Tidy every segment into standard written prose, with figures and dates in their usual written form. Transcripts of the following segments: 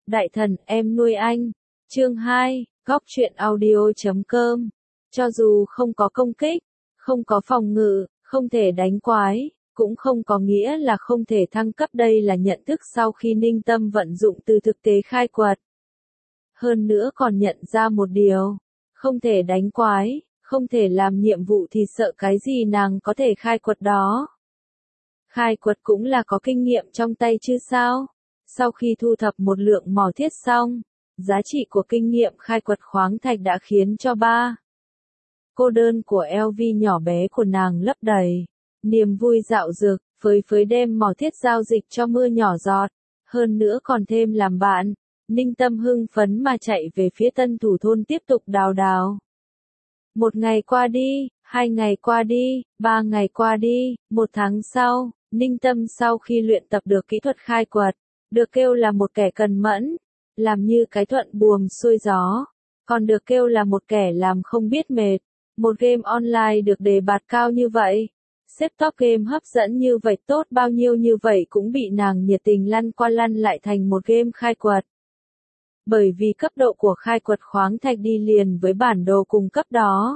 Đại thần, em nuôi anh. Chương 2, góc truyện audio.com. Cho dù không có công kích, không có phòng ngự, không thể đánh quái, cũng không có nghĩa là không thể thăng cấp, đây là nhận thức sau khi Ninh Tâm vận dụng từ thực tế khai quật. Hơn nữa còn nhận ra một điều, không thể đánh quái, không thể làm nhiệm vụ thì sợ cái gì nàng có thể khai quật đó. Khai quật cũng là có kinh nghiệm trong tay chứ sao? Sau khi thu thập một lượng mỏ thiết xong, giá trị của kinh nghiệm khai quật khoáng thạch đã khiến cho cô đơn của LV nhỏ bé của nàng lấp đầy. Niềm vui dạo dực, phơi phới đem mỏ thiết giao dịch cho Mưa Nhỏ Giọt, hơn nữa còn thêm làm bạn. Ninh Tâm hưng phấn mà chạy về phía Tân Thủ thôn tiếp tục đào đào. 1 ngày qua đi, 2 ngày qua đi, 3 ngày qua đi, 1 tháng sau, Ninh Tâm sau khi luyện tập được kỹ thuật khai quật, được kêu là một kẻ cần mẫn, làm như cái thuận buồm xuôi gió, còn được kêu là một kẻ làm không biết mệt. Một game online được đề bạt cao như vậy, xếp top game hấp dẫn như vậy, tốt bao nhiêu như vậy cũng bị nàng nhiệt tình lăn qua lăn lại thành một game khai quật. Bởi vì cấp độ của khai quật khoáng thạch đi liền với bản đồ cùng cấp đó.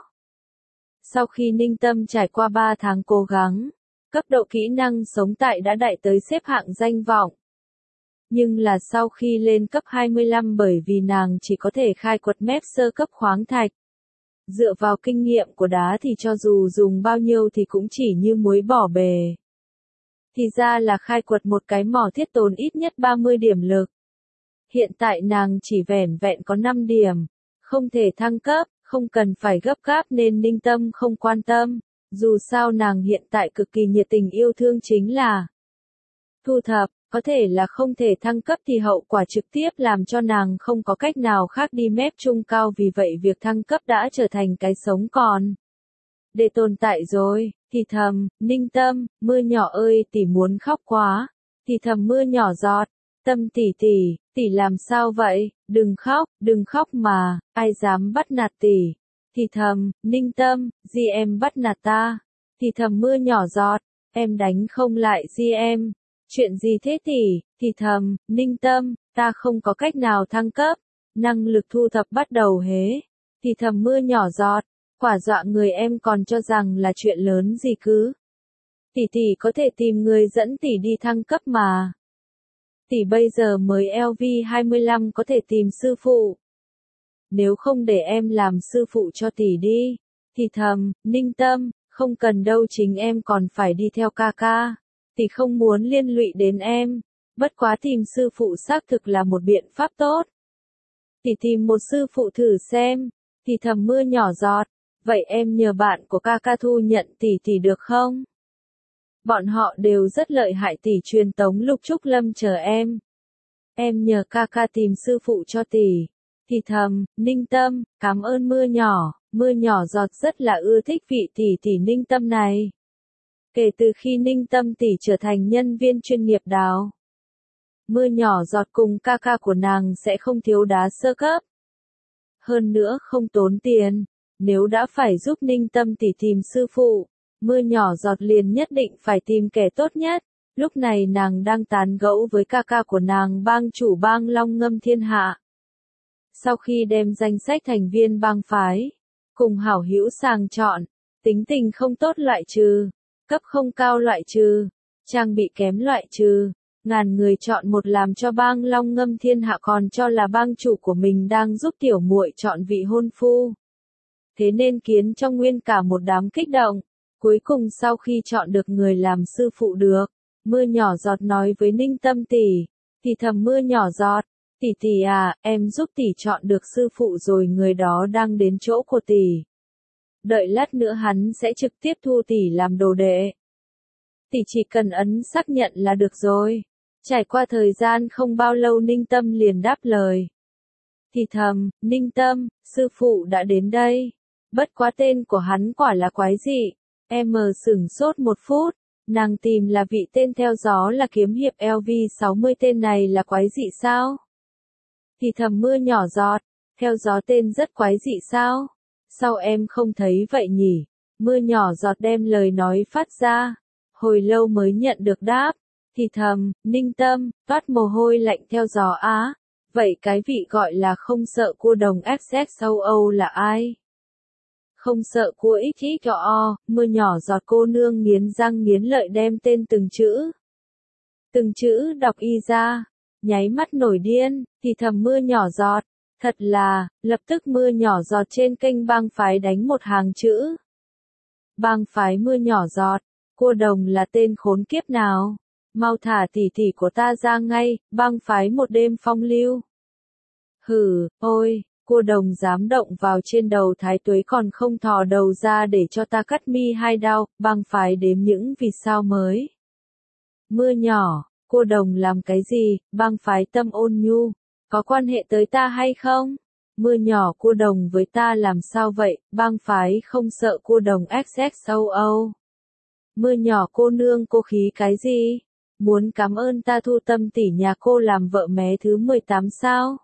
Sau khi Ninh Tâm trải qua 3 tháng cố gắng, cấp độ kỹ năng sống tại đã đại tới xếp hạng danh vọng. Nhưng là sau khi lên cấp 25 bởi vì nàng chỉ có thể khai quật mép sơ cấp khoáng thạch. Dựa vào kinh nghiệm của đá thì cho dù dùng bao nhiêu thì cũng chỉ như muối bỏ bề. Thì ra là khai quật một cái mỏ thiết tốn ít nhất 30 điểm lực. Hiện tại nàng chỉ vẻn vẹn có 5 điểm, không thể thăng cấp, không cần phải gấp gáp nên Ninh Tâm không quan tâm, dù sao nàng hiện tại cực kỳ nhiệt tình yêu thương chính là thu thập, có thể là không thể thăng cấp thì hậu quả trực tiếp làm cho nàng không có cách nào khác đi mép trung cao, vì vậy việc thăng cấp đã trở thành cái sống còn để tồn tại rồi. Thì thầm, Ninh Tâm, Mưa Nhỏ ơi tỷ muốn khóc quá. Thì thầm Mưa Nhỏ Giọt, Tâm tỷ làm sao vậy, đừng khóc mà, ai dám bắt nạt tỷ. Thì thầm, Ninh Tâm, gì em bắt nạt ta. Thì thầm Mưa Nhỏ Giọt, em đánh không lại gì em. Chuyện gì thế tỷ? Thì thầm, Ninh Tâm, ta không có cách nào thăng cấp, năng lực thu thập bắt đầu hế. Thì thầm Mưa Nhỏ Giọt, quả dọa người, em còn cho rằng là chuyện lớn gì cứ. Tỷ có thể tìm người dẫn tỷ đi thăng cấp mà. Tỷ bây giờ mới LV25 có thể tìm sư phụ. Nếu không để em làm sư phụ cho tỷ đi. Thì thầm, Ninh Tâm, không cần đâu, chính em còn phải đi theo ca ca. Tỷ không muốn liên lụy đến em, bất quá tìm sư phụ xác thực là một biện pháp tốt. Tỷ tìm một sư phụ thử xem. Thì thầm Mưa Nhỏ Giọt, vậy em nhờ bạn của ca ca thu nhận tỷ được không? Bọn họ đều rất lợi hại, tỷ truyền tống Lục Trúc Lâm chờ em. Em nhờ ca ca tìm sư phụ cho tỷ. Thì thầm, Ninh Tâm, cảm ơn Mưa Nhỏ Giọt rất là ưa thích vị tỷ Ninh Tâm này. Kể từ khi Ninh Tâm tỷ trở thành nhân viên chuyên nghiệp đào, Mưa Nhỏ Giọt cùng ca ca của nàng sẽ không thiếu đá sơ cấp. Hơn nữa không tốn tiền, nếu đã phải giúp Ninh Tâm tỷ tìm sư phụ, Mưa Nhỏ Giọt liền nhất định phải tìm kẻ tốt nhất. Lúc này nàng đang tán gẫu với ca ca của nàng, bang chủ bang Long Ngâm Thiên Hạ. Sau khi đem danh sách thành viên bang phái, cùng hảo hữu sàng chọn, tính tình không tốt loại trừ, cấp không cao loại trừ, trang bị kém loại trừ, ngàn người chọn một, làm cho bang Long Ngâm Thiên Hạ còn cho là bang chủ của mình đang giúp tiểu muội chọn vị hôn phu. Thế nên khiến cho nguyên cả một đám kích động. Cuối cùng sau khi chọn được người làm sư phụ được, Mưa Nhỏ Giọt nói với Ninh Tâm tỷ. Thì thầm Mưa Nhỏ Giọt, tỷ à, em giúp tỷ chọn được sư phụ rồi, người đó đang đến chỗ của tỷ. Đợi lát nữa hắn sẽ trực tiếp thu tỷ làm đồ đệ. Tỷ chỉ cần ấn xác nhận là được rồi. Trải qua thời gian không bao lâu Ninh Tâm liền đáp lời. Thì thầm, Ninh Tâm, sư phụ đã đến đây. Bất quá tên của hắn quả là quái dị. Em sửng sốt một phút. Nàng tìm là vị tên theo gió là kiếm hiệp LV60, tên này là quái dị sao? Thì thầm Mưa Nhỏ Giọt, theo gió tên rất quái dị sao? Sao em không thấy vậy nhỉ? Mưa Nhỏ Giọt đem lời nói phát ra. Hồi lâu mới nhận được đáp. Thì thầm, Ninh Tâm, toát mồ hôi lạnh theo gió á. Vậy cái vị gọi là không sợ cua đồng XX châu Âu là ai? Không sợ cua XXO, mưa nhỏ giọt cô nương nghiến răng nghiến lợi đem tên từng chữ đọc y ra, nháy mắt nổi điên, thì thầm mưa nhỏ giọt, thật là, lập tức mưa nhỏ giọt trên kênh bang phái đánh một hàng chữ. Bang phái mưa nhỏ giọt, cua đồng là tên khốn kiếp nào? Mau thả tỷ tỷ của ta ra ngay, bang phái một đêm phong lưu. Hừ, ôi, cua đồng dám động vào trên đầu thái tuế còn không thò đầu ra để cho ta cắt mi hai đao, bang phái đếm những vì sao mới. Mưa nhỏ, cua đồng làm cái gì, bang phái tâm ôn nhu, có quan hệ tới ta hay không? Mưa nhỏ cua đồng với ta làm sao vậy, bang phái không sợ cua đồng XX châu Âu. Mưa nhỏ cô nương cô khí cái gì? Muốn cảm ơn ta thu tâm tỷ nhà cô làm vợ mé thứ 18 sao?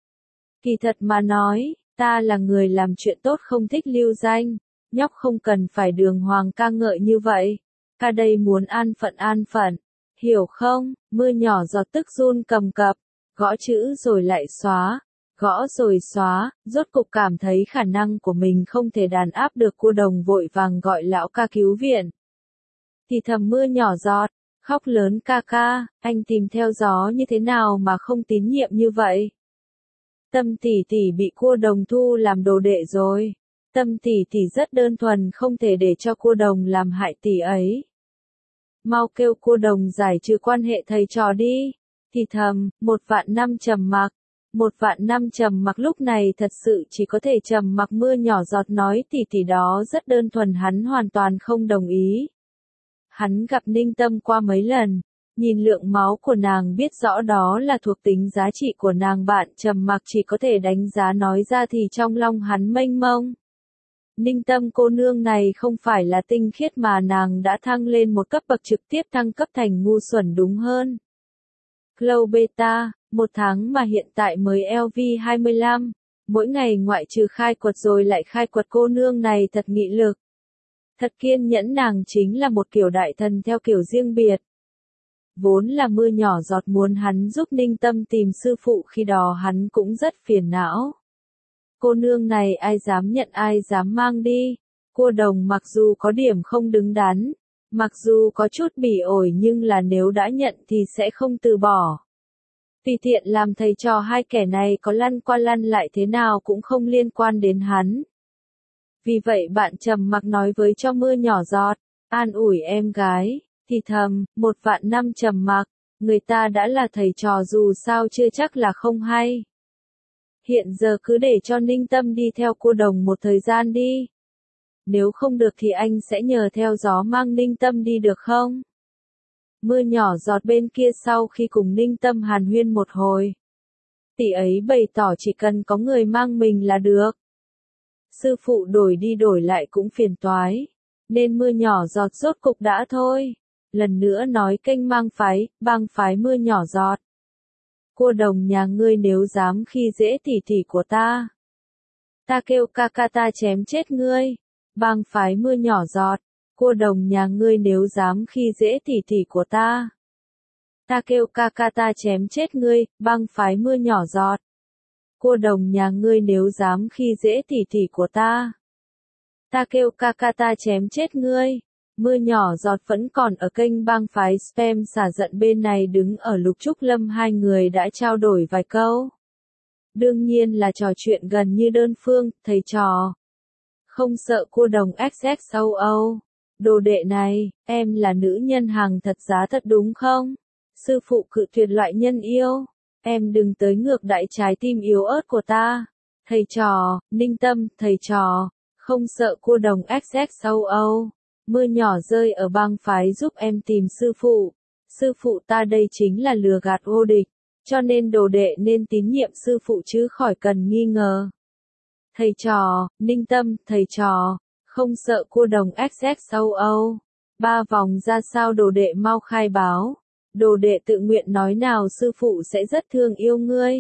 Kỳ thật mà nói, ta là người làm chuyện tốt không thích lưu danh, nhóc không cần phải đường hoàng ca ngợi như vậy. Ca đây muốn an phận, hiểu không? Mưa nhỏ giọt tức run cầm cập, gõ chữ rồi lại xóa, gõ rồi xóa, rốt cục cảm thấy khả năng của mình không thể đàn áp được cua đồng vội vàng gọi lão ca cứu viện. Thì thầm mưa nhỏ giọt, khóc lớn ca ca, anh tìm theo gió như thế nào mà không tín nhiệm như vậy? Tâm tỷ tỷ bị cua đồng thu làm đồ đệ rồi. Tâm tỷ tỷ rất đơn thuần không thể để cho cua đồng làm hại tỷ ấy. Mau kêu cua đồng giải trừ quan hệ thầy trò đi. Thì thầm, 1.000.000 trầm mặc. 1.000.000 trầm mặc lúc này thật sự chỉ có thể trầm mặc. Mưa nhỏ giọt nói tỷ tỷ đó rất đơn thuần, hắn hoàn toàn không đồng ý. Hắn gặp Ninh Tâm qua mấy lần, nhìn lượng máu của nàng biết rõ đó là thuộc tính giá trị của nàng, bạn trầm mặc chỉ có thể đánh giá nói ra thì trong lòng hắn mênh mông. Ninh Tâm cô nương này không phải là tinh khiết mà nàng đã thăng lên một cấp bậc, trực tiếp thăng cấp thành ngu xuẩn đúng hơn. Glow Beta, 1 tháng mà hiện tại mới LV25, mỗi ngày ngoại trừ khai quật rồi lại khai quật, cô nương này thật nghị lực. Thật kiên nhẫn, nàng chính là một kiểu đại thần theo kiểu riêng biệt. Vốn là mưa nhỏ giọt muốn hắn giúp Ninh Tâm tìm sư phụ, khi đó hắn cũng rất phiền não. Cô nương này ai dám nhận ai dám mang đi. Cua đồng mặc dù có điểm không đứng đắn, mặc dù có chút bỉ ổi nhưng là nếu đã nhận thì sẽ không từ bỏ. Tùy tiện làm thầy trò hai kẻ này có lăn qua lăn lại thế nào cũng không liên quan đến hắn. Vì vậy bạn trầm mặc nói với cho mưa nhỏ giọt, an ủi em gái, thì thầm, 1.000.000 trầm mặc, người ta đã là thầy trò dù sao chưa chắc là không hay. Hiện giờ cứ để cho Ninh Tâm đi theo cua đồng một thời gian đi. Nếu không được thì anh sẽ nhờ theo gió mang Ninh Tâm đi được không? Mưa nhỏ giọt bên kia sau khi cùng Ninh Tâm hàn huyên một hồi, tỷ ấy bày tỏ chỉ cần có người mang mình là được. Sư phụ đổi đi đổi lại cũng phiền toái, nên mưa nhỏ giọt rốt cục đã thôi. Lần nữa nói kênh bang phái mưa nhỏ giọt. Cua đồng nhà ngươi nếu dám khi dễ tỷ tỷ của ta, ta kêu ca ca ta chém chết ngươi. Bang phái mưa nhỏ giọt, cua đồng nhà ngươi nếu dám khi dễ tỷ tỷ của ta, ta kêu ca ca ta chém chết ngươi. Bang phái mưa nhỏ giọt, cua đồng nhà ngươi nếu dám khi dễ tỷ tỷ của ta, ta kêu ca ca ta chém chết ngươi. Mưa nhỏ giọt vẫn còn ở kênh bang phái spam xả giận, bên này đứng ở Lục Trúc Lâm, hai người đã trao đổi vài câu. Đương nhiên là trò chuyện gần như đơn phương, thầy trò. Không sợ cua đồng XX châu Âu. Đồ đệ này, em là nữ nhân hàng thật giá thật đúng không? Sư phụ cự tuyệt loại nhân yêu. Em đừng tới ngược đại trái tim yếu ớt của ta. Thầy trò, Ninh Tâm, thầy trò. Không sợ cua đồng XX châu Âu. Mưa nhỏ rơi ở bang phái giúp em tìm sư phụ. Sư phụ ta đây chính là lừa gạt vô địch. Cho nên đồ đệ nên tín nhiệm sư phụ chứ khỏi cần nghi ngờ. Thầy trò, Ninh Tâm, thầy trò. Không sợ cua đồng XX châu Âu. 3 vòng ra sao đồ đệ mau khai báo. Đồ đệ tự nguyện nói nào sư phụ sẽ rất thương yêu ngươi.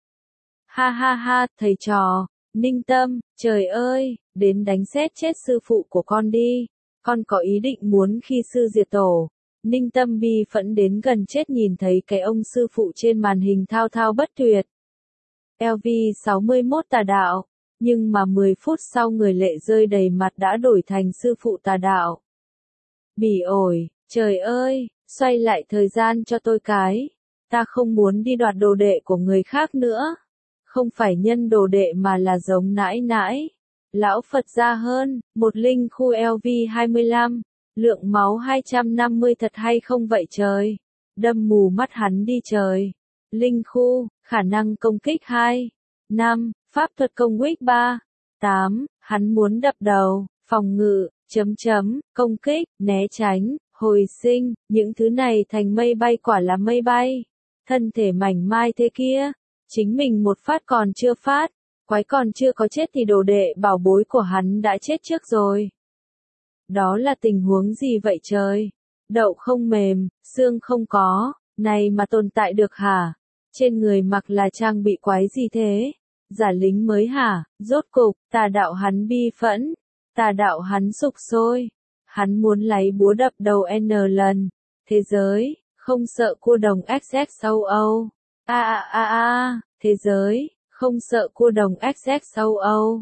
Ha ha ha, thầy trò, Ninh Tâm, trời ơi, đến đánh sét chết sư phụ của con đi. Con có ý định muốn khi sư diệt tổ. Ninh Tâm bi phẫn đến gần chết nhìn thấy cái ông sư phụ trên màn hình thao thao bất tuyệt. LV61 tà đạo. Nhưng mà 10 phút sau người lệ rơi đầy mặt đã đổi thành sư phụ tà đạo. Bỉ ổi, trời ơi, xoay lại thời gian cho tôi cái. Ta không muốn đi đoạt đồ đệ của người khác nữa. Không phải nhân đồ đệ mà là giống nãi nãi. Lão Phật gia hơn, một linh khu LV25, lượng máu 250 thật hay không vậy trời? Đâm mù mắt hắn đi trời. Linh khu, khả năng công kích 2, 5, pháp thuật công kích 3, 8, hắn muốn đập đầu, phòng ngự, công kích, né tránh, hồi sinh, những thứ này thành mây bay quả là mây bay. Thân thể mảnh mai thế kia, chính mình một phát còn chưa phát, quái còn chưa có chết thì đồ đệ bảo bối của hắn đã chết trước rồi. Đó là tình huống gì vậy trời? Đậu không mềm, xương không có, này mà tồn tại được hả? Trên người mặc là trang bị quái gì thế? Giả lính mới hả? Rốt cục, tà đạo hắn bi phẫn, tà đạo hắn sục sôi. Hắn muốn lấy búa đập đầu N lần. Thế giới, không sợ cua đồng XX châu Âu. Thế giới, không sợ cua đồng XX châu Âu.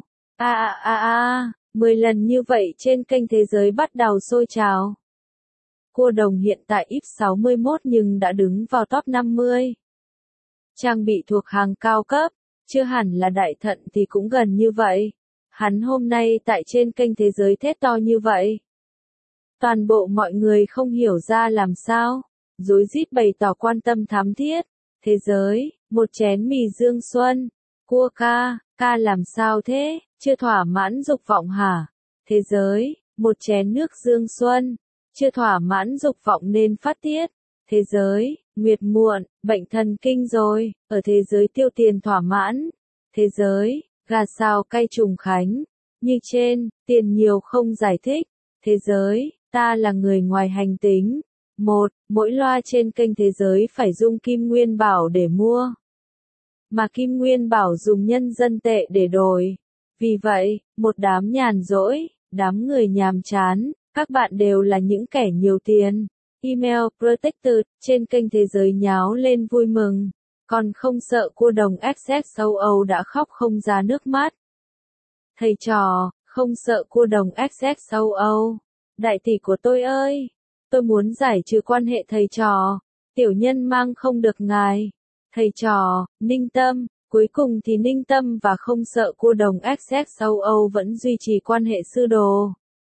10 lần như vậy trên kênh thế giới bắt đầu sôi trào. Cua đồng hiện tại X61 nhưng đã đứng vào top 50. Trang bị thuộc hàng cao cấp, chưa hẳn là đại thận thì cũng gần như vậy. Hắn hôm nay tại trên kênh thế giới thét to như vậy. Toàn bộ mọi người không hiểu ra làm sao, rối rít bày tỏ quan tâm thám thiết. Thế giới, một chén mì dương xuân, cua ca làm sao thế, chưa thỏa mãn dục vọng hả? Thế giới, một chén nước dương xuân, chưa thỏa mãn dục vọng nên phát tiết. Thế giới, nguyệt muộn, bệnh thần kinh rồi, ở thế giới tiêu tiền thỏa mãn. Thế giới, gà xào cay trùng khánh, như trên, tiền nhiều không giải thích. Thế giới, ta là người ngoài hành tinh. Mỗi loa trên kênh thế giới phải dùng kim nguyên bảo để mua. Mà kim nguyên bảo dùng nhân dân tệ để đổi. Vì vậy, một đám nhàn rỗi, đám người nhàm chán, các bạn đều là những kẻ nhiều tiền. Email Protected trên kênh thế giới nháo lên vui mừng. Còn không sợ cua đồng XX châu Âu đã khóc không ra nước mắt. Thầy trò, không sợ cua đồng XX châu Âu. Đại tỷ của tôi ơi! Tôi muốn giải trừ quan hệ thầy trò. Tiểu nhân mang không được ngài. Thầy trò, Ninh Tâm. Cuối cùng thì Ninh Tâm và không sợ cua đồng XX châu Âu vẫn duy trì quan hệ sư đồ.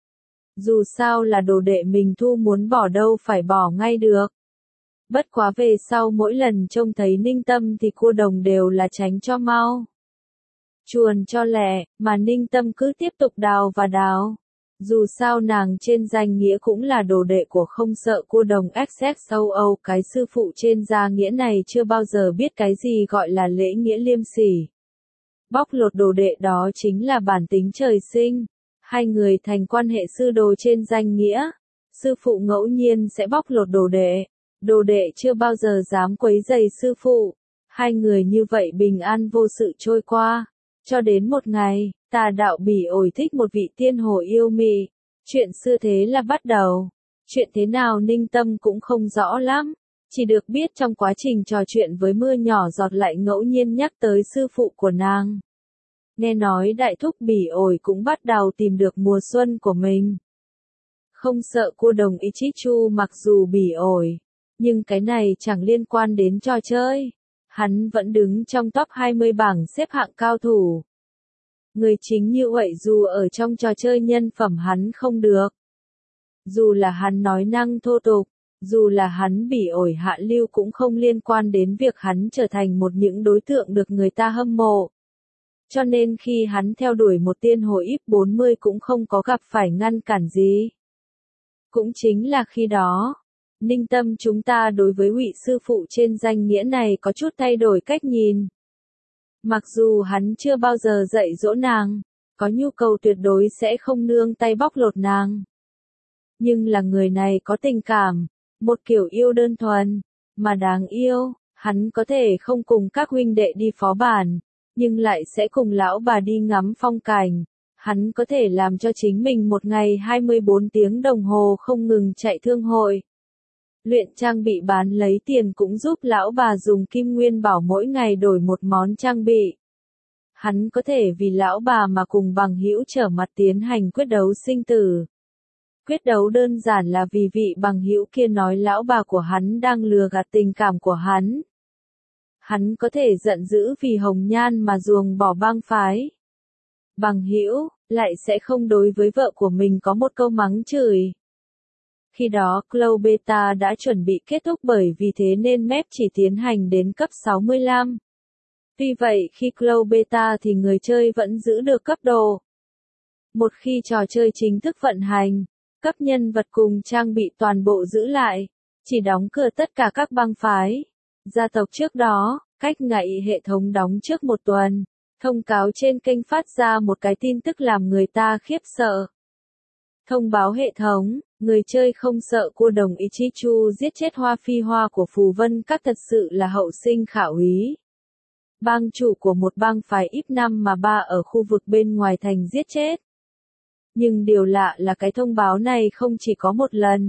Dù sao là đồ đệ mình thu muốn bỏ đâu phải bỏ ngay được. Bất quá về sau mỗi lần trông thấy Ninh Tâm thì cua đồng đều là tránh cho mau. Chuồn cho lẹ, mà Ninh Tâm cứ tiếp tục đào và đào. Dù sao nàng trên danh nghĩa cũng là đồ đệ của không sợ cua đồng XX châu Âu, cái sư phụ trên gia nghĩa này chưa bao giờ biết cái gì gọi là lễ nghĩa liêm sỉ. Bóc lột đồ đệ đó chính là bản tính trời sinh. Hai người thành quan hệ sư đồ trên danh nghĩa. Sư phụ ngẫu nhiên sẽ bóc lột đồ đệ. Đồ đệ chưa bao giờ dám quấy rầy sư phụ. Hai người như vậy bình an vô sự trôi qua. Cho đến một ngày, tà đạo bỉ ổi thích một vị tiên hồ yêu mị. Chuyện xưa thế là bắt đầu. Chuyện thế nào Ninh Tâm cũng không rõ lắm. Chỉ được biết trong quá trình trò chuyện với mưa nhỏ giọt lại ngẫu nhiên nhắc tới sư phụ của nàng. Nghe nói đại thúc bỉ ổi cũng bắt đầu tìm được mùa xuân của mình. Không sợ cua đồng Ichichu mặc dù bỉ ổi. Nhưng cái này chẳng liên quan đến trò chơi. Hắn vẫn đứng trong top 20 bảng xếp hạng cao thủ. Người chính như vậy dù ở trong trò chơi nhân phẩm hắn không được. Dù là hắn nói năng thô tục, dù là hắn bỉ ổi hạ lưu cũng không liên quan đến việc hắn trở thành một những đối tượng được người ta hâm mộ. Cho nên khi hắn theo đuổi một tiên hồ X40 cũng không có gặp phải ngăn cản gì. Cũng chính là khi đó, Ninh Tâm chúng ta đối với vị sư phụ trên danh nghĩa này có chút thay đổi cách nhìn. Mặc dù hắn chưa bao giờ dạy dỗ nàng, có nhu cầu tuyệt đối sẽ không nương tay bóc lột nàng. Nhưng là người này có tình cảm, một kiểu yêu đơn thuần, mà đáng yêu, hắn có thể không cùng các huynh đệ đi phó bản, nhưng lại sẽ cùng lão bà đi ngắm phong cảnh. Hắn có thể làm cho chính mình một ngày 24 tiếng đồng hồ không ngừng chạy thương hội. Luyện trang bị bán lấy tiền cũng giúp lão bà dùng kim nguyên bảo mỗi ngày đổi một món trang bị. Hắn có thể vì lão bà mà cùng bằng hữu trở mặt tiến hành quyết đấu sinh tử. Quyết đấu đơn giản là vì vị bằng hữu kia nói lão bà của hắn đang lừa gạt tình cảm của hắn. Hắn có thể giận dữ vì hồng nhan mà ruồng bỏ bang phái. Bằng hữu lại sẽ không đối với vợ của mình có một câu mắng chửi. Khi đó Cloud Beta đã chuẩn bị kết thúc bởi vì thế nên map chỉ tiến hành đến cấp 65. Tuy vậy khi Cloud Beta thì người chơi vẫn giữ được cấp độ. Một khi trò chơi chính thức vận hành, cấp nhân vật cùng trang bị toàn bộ giữ lại, chỉ đóng cửa tất cả các bang phái, gia tộc trước đó, cách ngày hệ thống đóng trước một tuần. Thông cáo trên kênh phát ra một cái tin tức làm người ta khiếp sợ. Thông báo hệ thống, người chơi không sợ cua đồng Ichichu giết chết Hoa Phi Hoa của Phù Vân Các thật sự là hậu sinh khả úy. Bang chủ của một bang phái ít năm mà ba ở khu vực bên ngoài thành giết chết. Nhưng điều lạ là cái thông báo này không chỉ có một lần,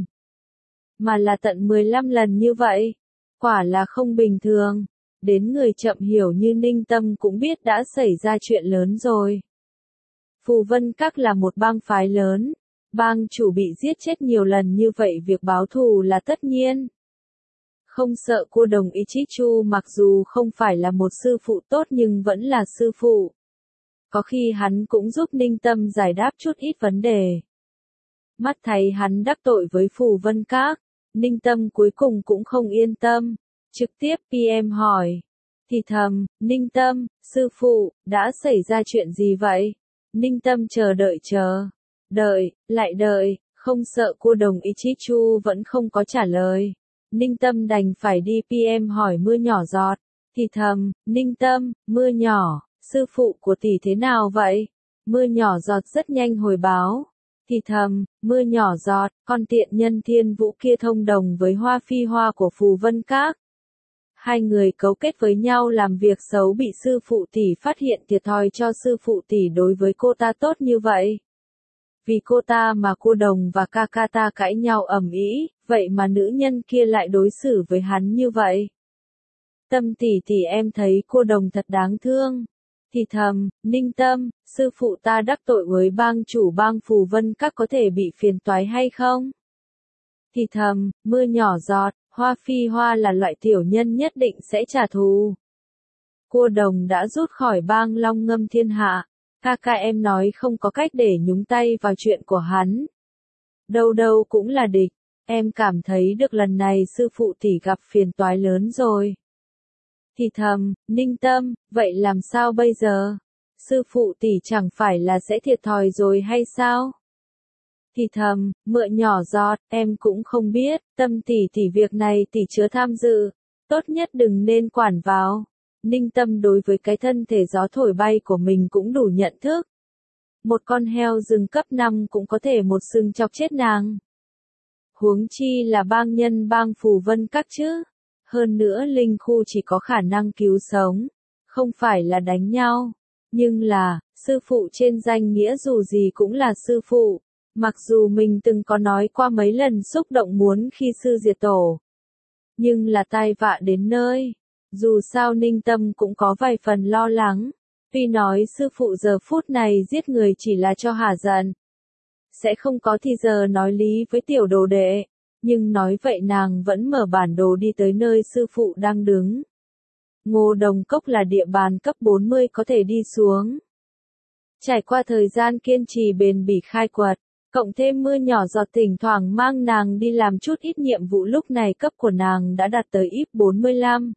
mà là tận 15 lần như vậy. Quả là không bình thường. Đến người chậm hiểu như Ninh Tâm cũng biết đã xảy ra chuyện lớn rồi. Phù Vân Các là một bang phái lớn. Bang chủ bị giết chết nhiều lần như vậy việc báo thù là tất nhiên. Không sợ cua đồng Ichichu mặc dù không phải là một sư phụ tốt nhưng vẫn là sư phụ. Có khi hắn cũng giúp Ninh Tâm giải đáp chút ít vấn đề. Mắt thấy hắn đắc tội với Phù Vân Các, Ninh Tâm cuối cùng cũng không yên tâm. Trực tiếp PM hỏi. Thì thầm, Ninh Tâm, sư phụ, đã xảy ra chuyện gì vậy? Ninh Tâm chờ đợi đợi, lại đợi, không sợ cua đồng Ichichu vẫn không có trả lời. Ninh Tâm đành phải đi PM hỏi mưa nhỏ giọt. Thì thầm, Ninh Tâm, mưa nhỏ, sư phụ của tỷ thế nào vậy? Mưa nhỏ giọt rất nhanh hồi báo. Thì thầm, mưa nhỏ giọt, con tiện nhân Thiên Vũ kia thông đồng với Hoa Phi Hoa của Phù Vân Các. Hai người cấu kết với nhau làm việc xấu bị sư phụ tỷ phát hiện thiệt thòi cho sư phụ tỷ đối với cô ta tốt như vậy. Vì cô ta mà cô đồng và Kakata cãi nhau ầm ĩ, vậy mà nữ nhân kia lại đối xử với hắn như vậy. Tâm tỷ tỷ em thấy cô đồng thật đáng thương. Thì thầm, Ninh Tâm, sư phụ ta đắc tội với bang chủ bang Phù Vân Các có thể bị phiền toái hay không? Thì thầm, mưa nhỏ giọt, Hoa Phi Hoa là loại tiểu nhân nhất định sẽ trả thù. Cua đồng đã rút khỏi bang Long Ngâm Thiên Hạ. Kaka em nói không có cách để nhúng tay vào chuyện của hắn. Đâu đâu cũng là địch. Em cảm thấy được lần này sư phụ tỷ gặp phiền toái lớn rồi. Thì thầm, Ninh Tâm, vậy làm sao bây giờ? Sư phụ tỷ chẳng phải là sẽ thiệt thòi rồi hay sao? Thì thầm, mựa nhỏ giọt, em cũng không biết, Tâm tỷ tỷ việc này tỷ chứa tham dự. Tốt nhất đừng nên quản vào. Ninh Tâm đối với cái thân thể gió thổi bay của mình cũng đủ nhận thức. Một con heo rừng cấp 5 cũng có thể một sừng chọc chết nàng. Huống chi là bang nhân bang Phù Vân Các chứ. Hơn nữa linh khu chỉ có khả năng cứu sống, không phải là đánh nhau. Nhưng là, sư phụ trên danh nghĩa dù gì cũng là sư phụ. Mặc dù mình từng có nói qua mấy lần xúc động muốn khi sư diệt tổ. Nhưng là tai vạ đến nơi. Dù sao Ninh Tâm cũng có vài phần lo lắng. Tuy nói sư phụ giờ phút này giết người chỉ là cho hả giận. Sẽ không có thì giờ nói lý với tiểu đồ đệ. Nhưng nói vậy nàng vẫn mở bản đồ đi tới nơi sư phụ đang đứng. Ngô Đồng Cốc là địa bàn cấp 40 có thể đi xuống. Trải qua thời gian kiên trì bền bỉ khai quật, cộng thêm mưa nhỏ giọt thỉnh thoảng mang nàng đi làm chút ít nhiệm vụ lúc này cấp của nàng đã đạt tới IF 45.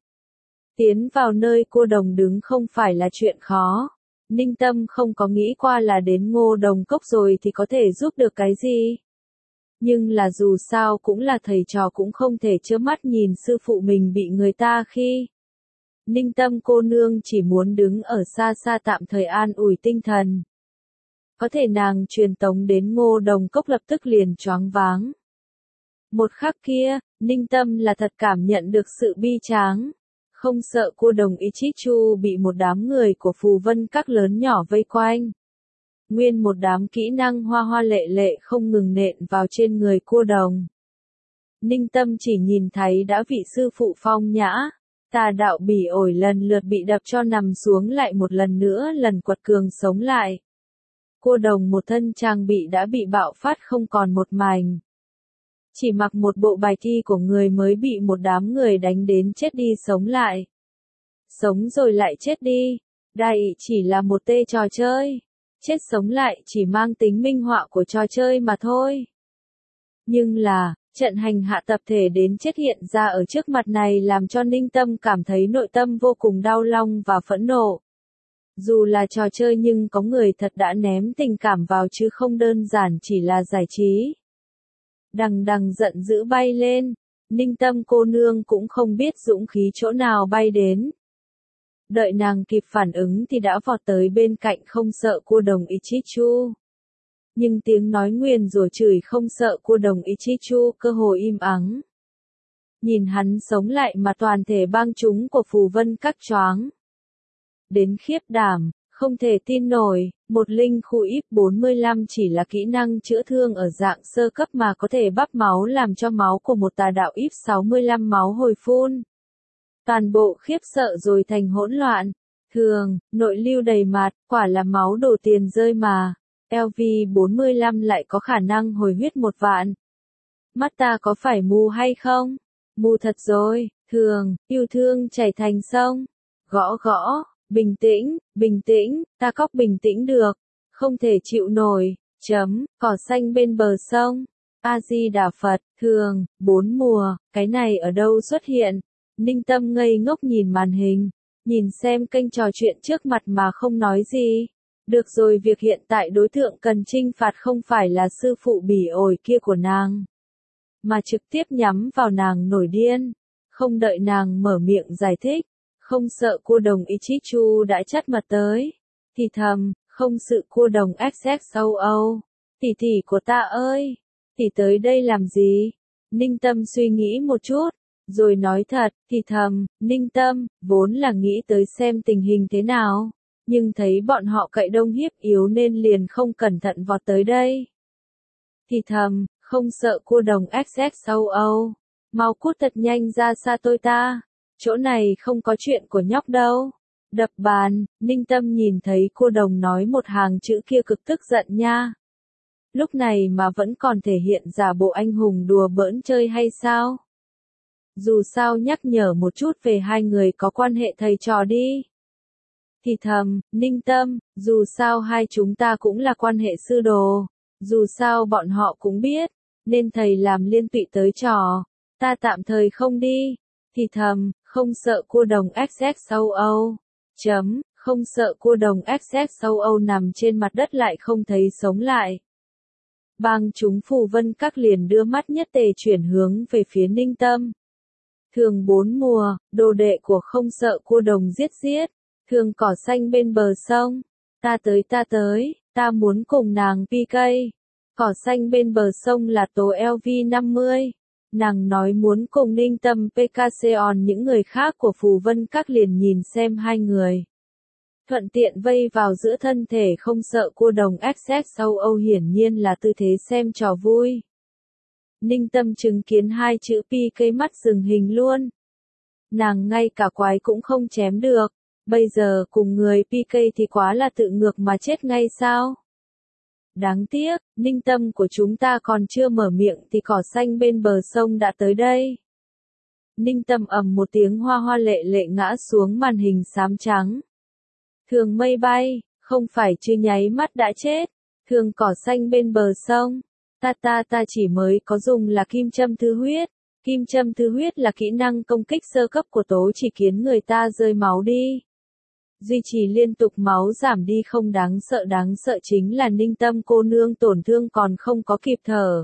Tiến vào nơi cô đồng đứng không phải là chuyện khó. Ninh Tâm không có nghĩ qua là đến Ngô Đồng Cốc rồi thì có thể giúp được cái gì. Nhưng là dù sao cũng là thầy trò cũng không thể trơ mắt nhìn sư phụ mình bị người ta khi. Ninh Tâm cô nương chỉ muốn đứng ở xa xa tạm thời an ủi tinh thần. Có thể nàng truyền tống đến Ngô Đồng Cốc lập tức liền choáng váng. Một khắc kia, Ninh Tâm là thật cảm nhận được sự bi tráng. Không sợ cô đồng Ichichu bị một đám người của Phù Vân Các lớn nhỏ vây quanh. Nguyên một đám kỹ năng hoa hoa lệ lệ không ngừng nện vào trên người cô đồng. Ninh Tâm chỉ nhìn thấy đã vị sư phụ phong nhã, tà đạo bỉ ổi lần lượt bị đập cho nằm xuống lại một lần nữa lần quật cường sống lại. Cô đồng một thân trang bị đã bị bạo phát không còn một mảnh. Chỉ mặc một bộ bài thi của người mới bị một đám người đánh đến chết đi sống lại. Sống rồi lại chết đi. Đại chỉ là một tê trò chơi. Chết sống lại chỉ mang tính minh họa của trò chơi mà thôi. Nhưng là, trận hành hạ tập thể đến chết hiện ra ở trước mặt này làm cho Ninh Tâm cảm thấy nội tâm vô cùng đau lòng và phẫn nộ. Dù là trò chơi nhưng có người thật đã ném tình cảm vào chứ không đơn giản chỉ là giải trí. Đằng đằng giận dữ bay lên, Ninh Tâm cô nương cũng không biết dũng khí chỗ nào bay đến. Đợi nàng kịp phản ứng thì đã vọt tới bên cạnh không sợ cô đồng Ichichu. Nhưng tiếng nói nguyền rủa chửi không sợ cô đồng Ichichu cơ hồ im ắng. Nhìn hắn sống lại mà toàn thể bang chúng của Phù Vân Các choáng. Đến khiếp đảm, không thể tin nổi, một linh khu íp 45 chỉ là kỹ năng chữa thương ở dạng sơ cấp mà có thể bắp máu làm cho máu của một tà đạo íp 65 máu hồi phun. Toàn bộ khiếp sợ rồi thành hỗn loạn. Thường, nội lưu đầy mặt, quả là máu đổ tiền rơi mà. LV45 lại có khả năng hồi huyết 1 vạn. Mắt ta có phải mù hay không? Mù thật rồi, thường, yêu thương chảy thành sông. Gõ gõ, bình tĩnh, ta cóc bình tĩnh được. Không thể chịu nổi, cỏ xanh bên bờ sông. A-di-đà Phật, thường, 4 mùa, cái này ở đâu xuất hiện? Ninh Tâm ngây ngốc nhìn màn hình, nhìn xem kênh trò chuyện trước mặt mà không nói gì. Được rồi, việc hiện tại đối tượng cần trinh phạt không phải là sư phụ bỉ ổi kia của nàng, mà trực tiếp nhắm vào nàng nổi điên. Không đợi nàng mở miệng giải thích, không sợ cô đồng Ichichu đã chắt mật tới. Thì thầm, không sự cô đồng XXOO. Tỷ tỷ của ta ơi, tỷ tới đây làm gì? Ninh Tâm suy nghĩ một chút, rồi nói thật, thì thầm, Ninh Tâm, vốn là nghĩ tới xem tình hình thế nào, nhưng thấy bọn họ cậy đông hiếp yếu nên liền không cẩn thận vọt tới đây. Thì thầm, không sợ cô đồng XXOO, mau cút thật nhanh ra xa tôi ta, chỗ này không có chuyện của nhóc đâu. Đập bàn, Ninh Tâm nhìn thấy cô đồng nói một hàng chữ kia cực tức giận nha. Lúc này mà vẫn còn thể hiện giả bộ anh hùng đùa bỡn chơi hay sao? Dù sao nhắc nhở một chút về hai người có quan hệ thầy trò đi. Thì thầm, Ninh Tâm, dù sao hai chúng ta cũng là quan hệ sư đồ. Dù sao bọn họ cũng biết, nên thầy làm liên tụy tới trò. Ta tạm thời không đi. Thì thầm, không sợ cô đồng XXOO. Không sợ cô đồng XXOO nằm trên mặt đất lại không thấy sống lại. Bang chúng Phù Vân Các liền đưa mắt nhất tề chuyển hướng về phía Ninh Tâm. Thường 4 mùa, đồ đệ của không sợ cô đồng giết. Thường cỏ xanh bên bờ sông. Ta tới, ta muốn cùng nàng PK. Cỏ xanh bên bờ sông là tố LV50. Nàng nói muốn cùng Ninh Tâm PKCon những người khác của Phù Vân Các liền nhìn xem hai người. Thuận tiện vây vào giữa thân thể không sợ cô đồng XXOO hiển nhiên là tư thế xem trò vui. Ninh Tâm chứng kiến hai chữ PK mắt dừng hình luôn. Nàng ngay cả quái cũng không chém được. Bây giờ cùng người PK thì quá là tự ngược mà chết ngay sao? Đáng tiếc, Ninh Tâm của chúng ta còn chưa mở miệng thì cỏ xanh bên bờ sông đã tới đây. Ninh Tâm ầm một tiếng hoa hoa lệ lệ ngã xuống màn hình xám trắng. Thường mây bay, không phải chứ nháy mắt đã chết. Thường cỏ xanh bên bờ sông. Ta chỉ mới có dùng là kim châm thư huyết. Kim châm thư huyết là kỹ năng công kích sơ cấp của tố chỉ khiến người ta rơi máu đi. Duy trì liên tục máu giảm đi không đáng sợ chính là Ninh Tâm cô nương tổn thương còn không có kịp thở.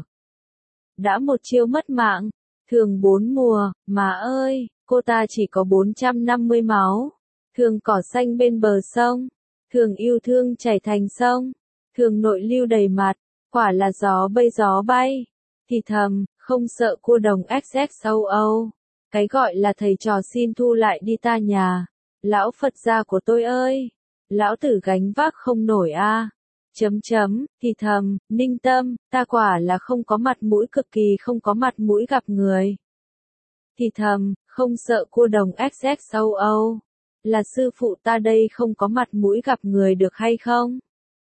Đã một chiêu mất mạng, thường 4 mùa, mà ơi, cô ta chỉ có 450 máu. Thường cỏ xanh bên bờ sông, thường yêu thương chảy thành sông, thường nội lưu đầy mặt, quả là gió bay. Thì thầm, không sợ cô đồng XXOO. Cái gọi là thầy trò xin thu lại đi ta nhà. Lão Phật gia của tôi ơi, lão tử gánh vác không nổi a. Thì thầm, Ninh Tâm, ta quả là không có mặt mũi, cực kỳ không có mặt mũi gặp người. Thì thầm, không sợ cua đồng XX châu Âu. Là sư phụ ta đây không có mặt mũi gặp người được hay không?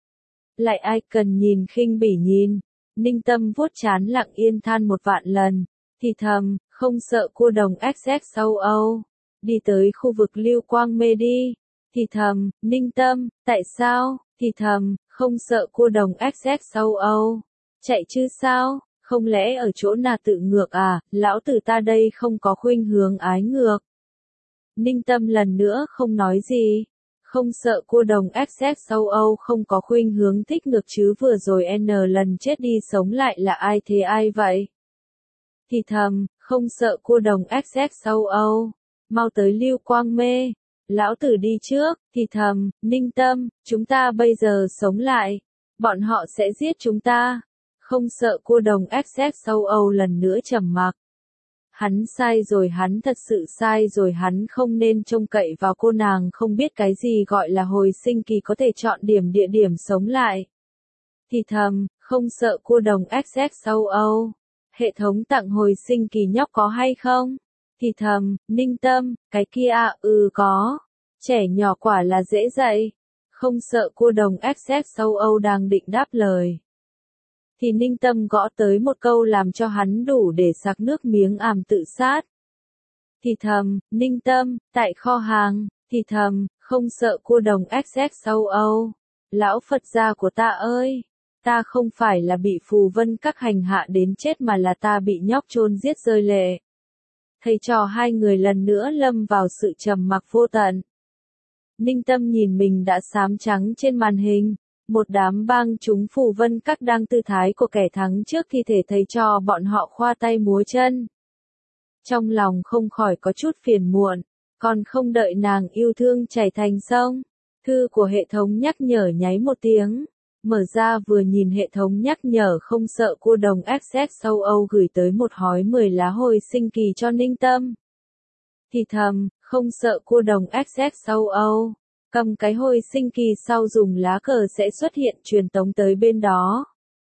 Lại ai cần nhìn khinh bỉ nhìn. Ninh Tâm vuốt trán lặng yên than một vạn lần. Thì thầm, không sợ cua đồng XX châu Âu. Đi tới khu vực Lưu Quang Mê đi. Thì thầm, Ninh Tâm, tại sao? Thì thầm, không sợ cua đồng XX châu Âu. Chạy chứ sao? Không lẽ ở chỗ nào tự ngược à? Lão tử ta đây không có khuynh hướng ái ngược. Ninh Tâm lần nữa không nói gì. Không sợ cua đồng XX châu Âu không có khuynh hướng thích ngược chứ, vừa rồi N lần chết đi sống lại là ai thế, ai vậy? Thì thầm, không sợ cua đồng XX châu Âu. Mau tới Lưu Quang Mê. Lão tử đi trước. Thì thầm, Ninh Tâm, chúng ta bây giờ sống lại. Bọn họ sẽ giết chúng ta. Không sợ cua đồng XX châu Âu lần nữa trầm mặc. Hắn sai rồi, hắn thật sự sai rồi, hắn không nên trông cậy vào cô nàng không biết cái gì gọi là hồi sinh kỳ có thể chọn điểm địa điểm sống lại. Thì thầm, không sợ cua đồng XX châu Âu. Hệ thống tặng hồi sinh kỳ nhóc có hay không? Thì thầm, Ninh Tâm, cái kia à, có. Trẻ nhỏ quả là dễ dạy. Không sợ cua đồng XX châu Âu đang định đáp lời. Thì Ninh Tâm gõ tới một câu làm cho hắn đủ để sặc nước miếng tự sát. Thì thầm, Ninh Tâm, tại kho hàng. Thì thầm, không sợ cua đồng XX châu Âu. Lão Phật gia của ta ơi! Ta không phải là bị phù vân các hành hạ đến chết mà là ta bị nhóc chôn giết rơi lệ. Thầy trò hai người lần nữa lâm vào sự trầm mặc vô tận. Ninh Tâm nhìn mình đã xám trắng trên màn hình. Một đám bang chúng phù vân các đang tư thái của kẻ thắng trước thi thể thầy trò bọn họ khoa tay múa chân. Trong lòng không khỏi có chút phiền muộn, còn không đợi nàng yêu thương chảy thành sông. Thư của hệ thống nhắc nhở nháy một tiếng. Mở ra vừa nhìn hệ thống nhắc nhở không sợ cua đồng XX châu Âu gửi tới một hói 10 lá hồi sinh kỳ cho Ninh Tâm. Thì thầm, không sợ cua đồng XX châu Âu. Cầm cái hồi sinh kỳ sau dùng lá cờ sẽ xuất hiện truyền tống tới bên đó.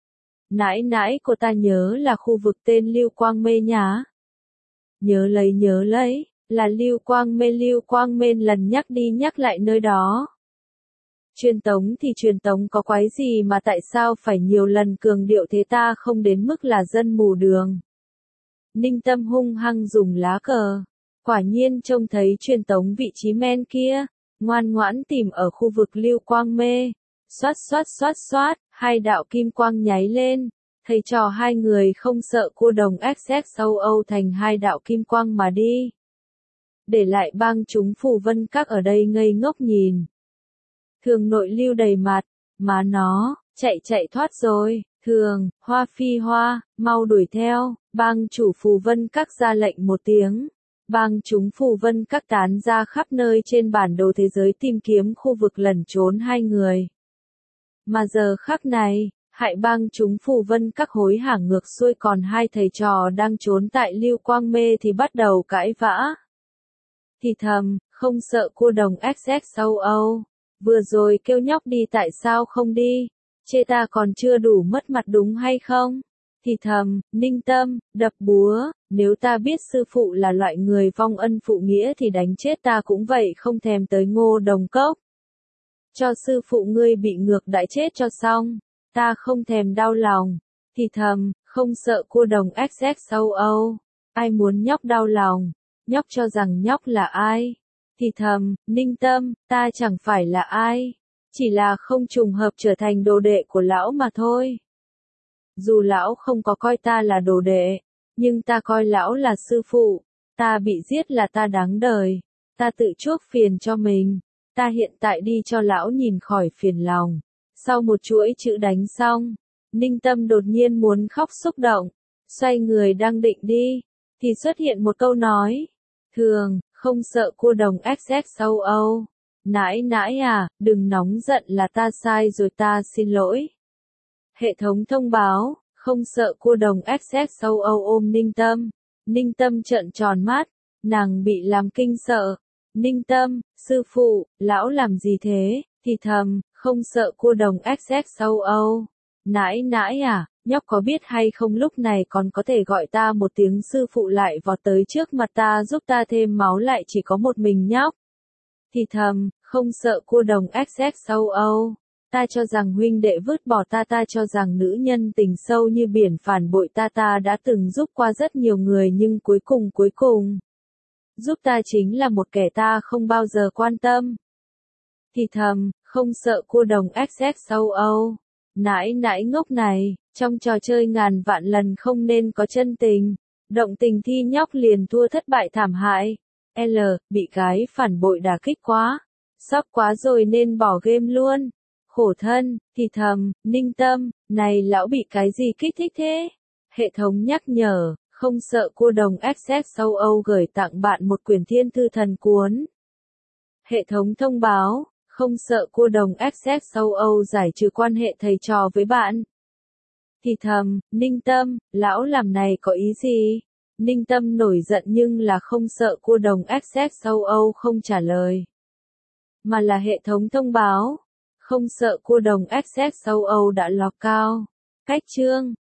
Nãi nãi của ta nhớ là khu vực tên Lưu Quang Mê nhá. Nhớ lấy, là Lưu Quang Mê lần nhắc đi nhắc lại nơi đó. Truyền tống thì truyền tống có quái gì mà tại sao phải nhiều lần cường điệu thế, ta không đến mức là dân mù đường. Ninh Tâm hung hăng dùng lá cờ. Quả nhiên trông thấy truyền tống vị trí men kia. Ngoan ngoãn tìm ở khu vực Lưu Quang Mê. Xoát, hai đạo kim quang nháy lên. Thầy trò hai người không sợ cua đồng XX châu Âu thành hai đạo kim quang mà đi. Để lại bang chúng phù vân các ở đây ngây ngốc nhìn. Thường Nội Lưu đầy mặt, má nó, chạy thoát rồi. Thường, Hoa Phi Hoa, mau đuổi theo. Bang chủ phù vân các ra lệnh một tiếng. Bang chúng phù vân các tán ra khắp nơi trên bản đồ thế giới tìm kiếm khu vực lẩn trốn hai người. Mà giờ khắc này, hại bang chúng phù vân các hối hả ngược xuôi, còn hai thầy trò đang trốn tại Lưu Quang Mê thì bắt đầu cãi vã. Thì thầm, không sợ cua đồng XX châu Âu. Vừa rồi kêu nhóc đi tại sao không đi? Chê ta còn chưa đủ mất mặt đúng hay không? Thì thầm, Ninh Tâm, đập búa, nếu ta biết sư phụ là loại người vong ân phụ nghĩa thì đánh chết ta cũng vậy, không thèm tới Ngô Đồng Cốc. Cho sư phụ ngươi bị ngược đãi chết cho xong, ta không thèm đau lòng. Thì thầm, không sợ cua đồng XX châu Âu. Ai muốn nhóc đau lòng? Nhóc cho rằng nhóc là ai? Thì thầm, Ninh Tâm, ta chẳng phải là ai. Chỉ là không trùng hợp trở thành đồ đệ của lão mà thôi. Dù lão không có coi ta là đồ đệ, nhưng ta coi lão là sư phụ. Ta bị giết là ta đáng đời. Ta tự chuốc phiền cho mình. Ta hiện tại đi cho lão nhìn khỏi phiền lòng. Sau một chuỗi chữ đánh xong, Ninh Tâm đột nhiên muốn khóc xúc động. Xoay người đang định đi, thì xuất hiện một câu nói. Thường, không sợ cua đồng XX châu Âu. Nãi nãi à, đừng nóng giận, là ta sai rồi, ta xin lỗi. Hệ thống thông báo, không sợ cua đồng XX châu Âu ôm Ninh Tâm. Ninh Tâm trợn tròn mắt, nàng bị làm kinh sợ. Ninh Tâm, sư phụ, lão làm gì thế? Thì thầm, không sợ cua đồng XX châu Âu. Nãi nãi à, nhóc có biết hay không lúc này còn có thể gọi ta một tiếng sư phụ lại vọt tới trước mặt ta giúp ta thêm máu lại chỉ có một mình nhóc. Thì thầm, không sợ cua đồng XX châu Âu. Ta cho rằng huynh đệ vứt bỏ ta cho rằng nữ nhân tình sâu như biển phản bội ta đã từng giúp qua rất nhiều người nhưng cuối cùng. Giúp ta chính là một kẻ ta không bao giờ quan tâm. Thì thầm, không sợ cua đồng XX châu Âu. Nãi nãi ngốc này, trong trò chơi ngàn vạn lần không nên có chân tình. Động tình thi nhóc liền thua thất bại thảm hại. L, bị cái phản bội đả kích quá. Sốc quá rồi nên bỏ game luôn. Khổ thân, thì thầm, Ninh Tâm, này lão bị cái gì kích thích thế? Hệ thống nhắc nhở, không sợ cua đồng XX châu Âu gửi tặng bạn một quyển thiên thư thần cuốn. Hệ thống thông báo, không sợ cua đồng XX châu Âu giải trừ quan hệ thầy trò với bạn. Thì thầm, Ninh Tâm, lão làm này có ý gì? Ninh Tâm nổi giận nhưng là không sợ cua đồng XX châu Âu không trả lời. Mà là hệ thống thông báo, không sợ cua đồng XX châu Âu đã lọc cao. Cách chương